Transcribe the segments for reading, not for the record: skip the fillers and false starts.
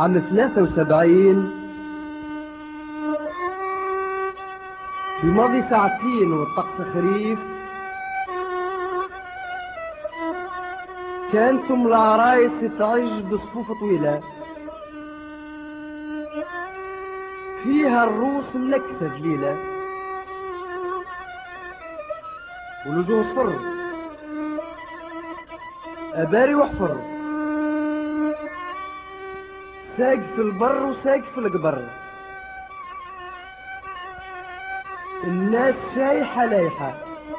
عام 73 في ماضي ساعتين والطقس خريف، كانتم العرايس تعج بصفوف طويلة فيها الروس ملكسة دليلة والوجوه صفر أباري وحفر، ساقف البر وساقف القبر، الناس شايحة لايحة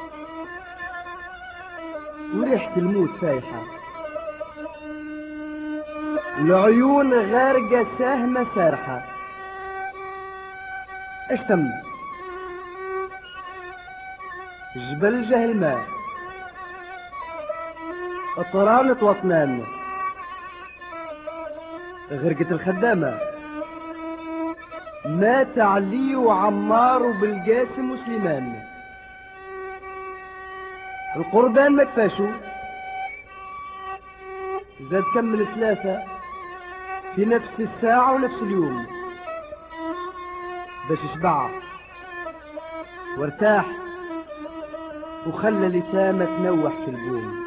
وريحة الموت فايحة، العيون غارقة ساهمة سارحة. ايش تم؟ جبل جهل ماء اطرانة وطنان، غرقت الخدامة، مات علي وعمار وبالقاسم وسليمان، القربان ما كفاشو زاد كمل ثلاثة في نفس الساعة ونفس اليوم باش يشبع وارتاح وخلى اليتامى تنوح في البوم.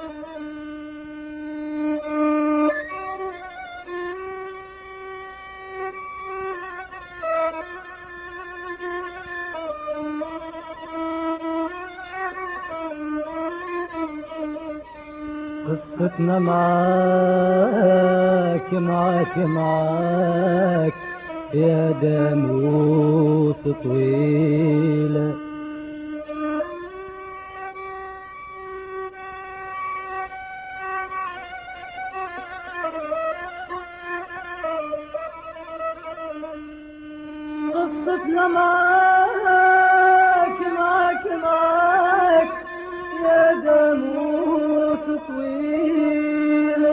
قصتنا معاك معاك معاك يا داموس طويلة، قصتنا معاك معاك معاك يا داموس طويلة،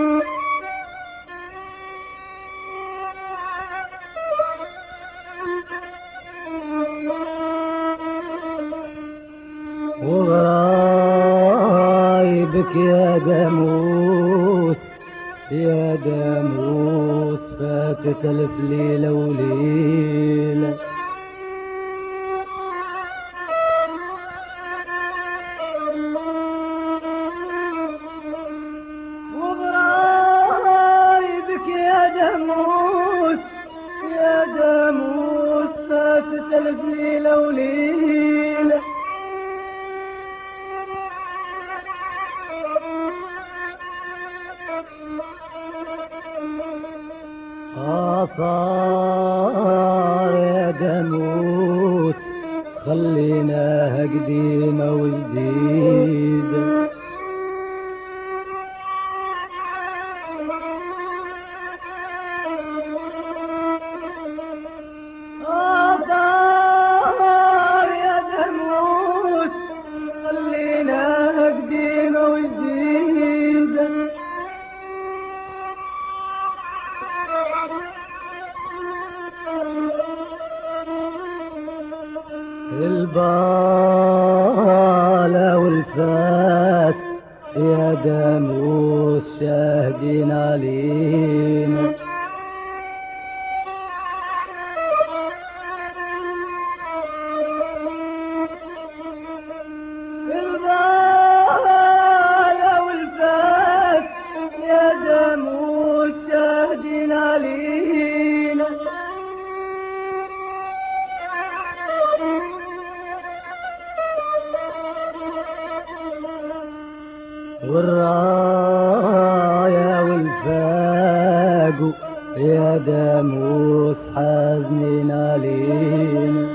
وغرايبك يا داموس يا داموس فاتت ألف ليلة وليلة، وغرايبك يا داموس يا داموس فاتت ألف ليلة وليلة، صار يا داموس خليناها قديمة وجديدة، صار يا داموس خليناها قديمة وجديدة، البالة والفاس يا داموس شاهدين علينا، البالة والفاس يا داموس شاهدين علينا، والراية والفاقو يا داموس حازنين علينا،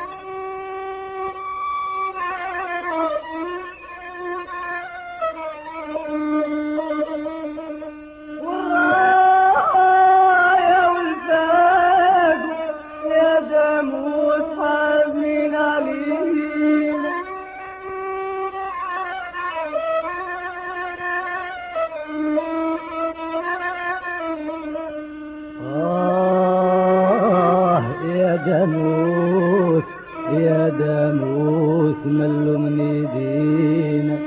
والراية والفاقو يا داموس حازنين علينا، يا داموس يا داموس ملوا من ايدينا،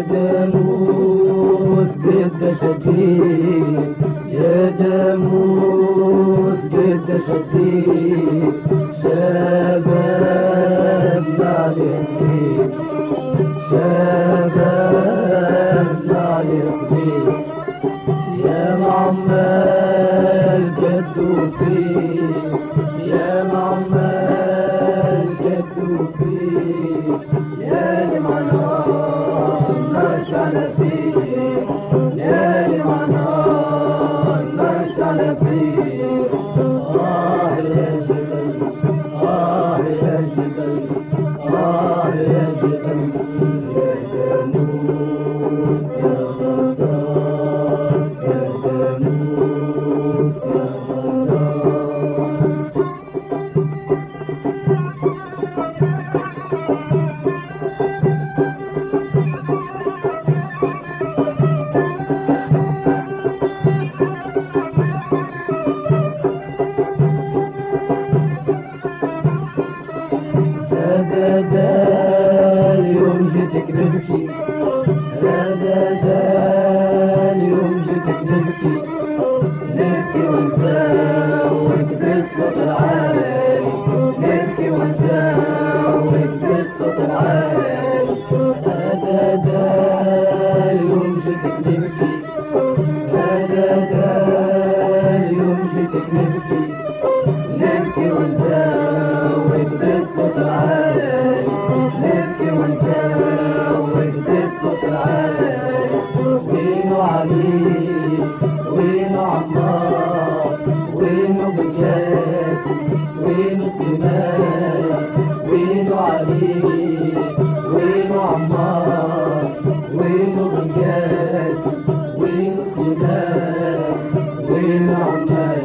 داموس قد شديد يا داموس قد شديد شبابنا عليك شبابنا عليك يا معمال جدوا فيه يا معمال جدوا فيه يا لمعنار نشعل فيه يا لمعنار نشعل فيه يا جبل يا جبل يا جبل يا جنوب يا غدار يا جنوب يا غدار هذا اليوم جيتك نبكي هذا اليوم جيتك نبكي نبكي ونساوك بالصوت العالي نبكي ونساوك بالصوت العالي هذا اليوم جيتك نبكي هذا اليوم جيتك نبكي نبكي ونساوك بالصوت العالي نبكي ونساوك بالصوت العالي وينو علي وينو عمار وينو بجاد وينو سمايا وينو علي وينو عمار وينو بجاد وينو سمايا وينو عمار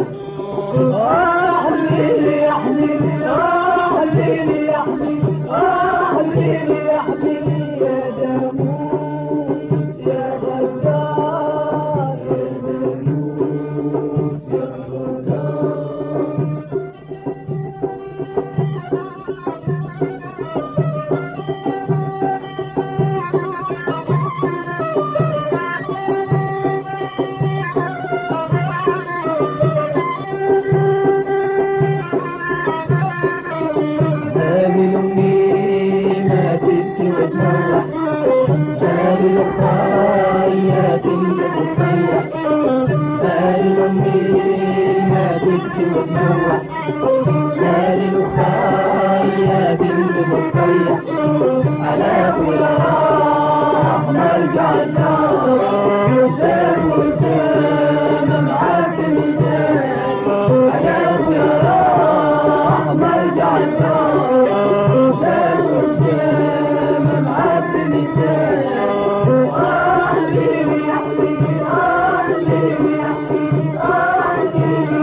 حبيبي يا حبيبي حبيبي يا حبيبي حبيبي يا حبيبي يا داموس يا غدار يا داموس يا غدار هذه الأمي ما تبكي وتنوح هذه الأخرى تنجح وتصيح هذه الأمي ما تبكي وتنوح هذه الأخرى تنجح وتصيح على كل راح نرجع النار شاب وسام معاك الميزان على كل راح نرجع النار شاب وسام معاك الميزان حبيبي يا حبيبي حبيبي يا حبيبي حبيبي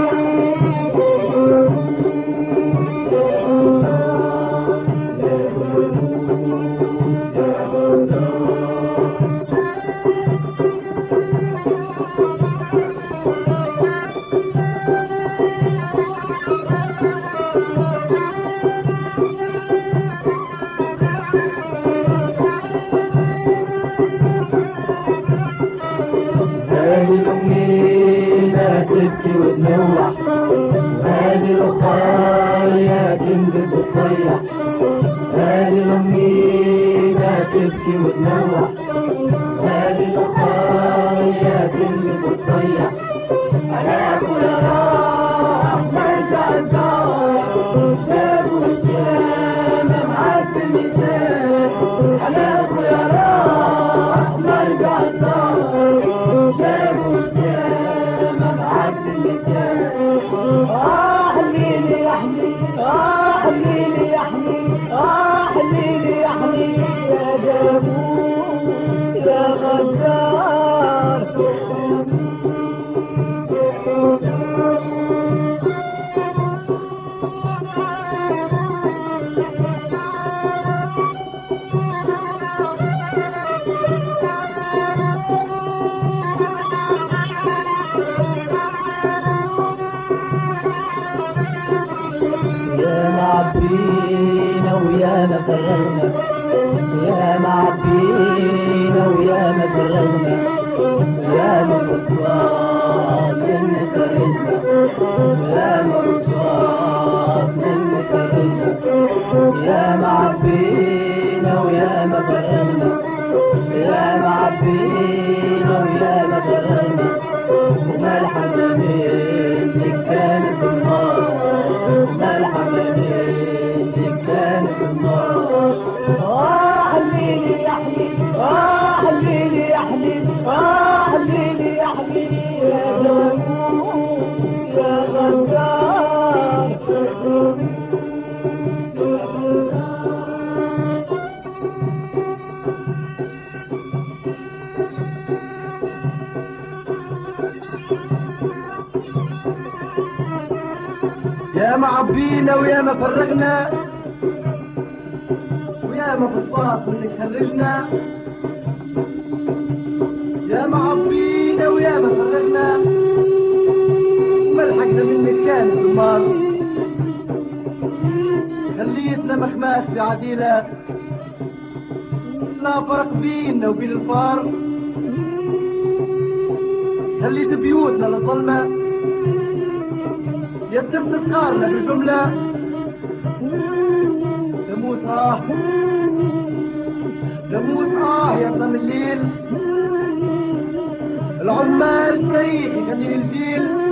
هذه الأمي لا تبكي وتنوح هذه الأخرى تنجد وتصيح هذه الأمي لا تبكي وتنوح هذه الأخرى تنجد وتصيح على كل راح نرجع الدار شاب والشام معاك الميزان على كل راح نرجع الدار شاب والشام معاك الميزان حبيبي يا حبيبي حبيبي يا حبيبي حبيبي يا حبيبي يا داموس يا غدار معبينا ويا ويا ما فرقنا ويا ما بطال من فرقنا ويا ما بطال من فرقنا يا ما عبينا ويا ما فرقنا يا ما عبينا ويا ما فرقنا وما الحمامين اللي كانت النار وما الحمامين اللي كانت النار حليلي يا حليلي حليلي يا حليلي حليلي يا حليلي يا غموم يا غدار يا ما عبينا ويا ما فرقنا ويا ما بالصاف اللي خرجنا يا ما عبينا ويا ما فرقنا وما لحقنا منك كانت المال خليتنا مخماس في عديلة لا فرق بيننا وبين الفار خليت بيوتنا للظلمة يتم تذكارنا بالجملة تموت تموت يا ظلم الليل العمال سيخ يخليني الجيل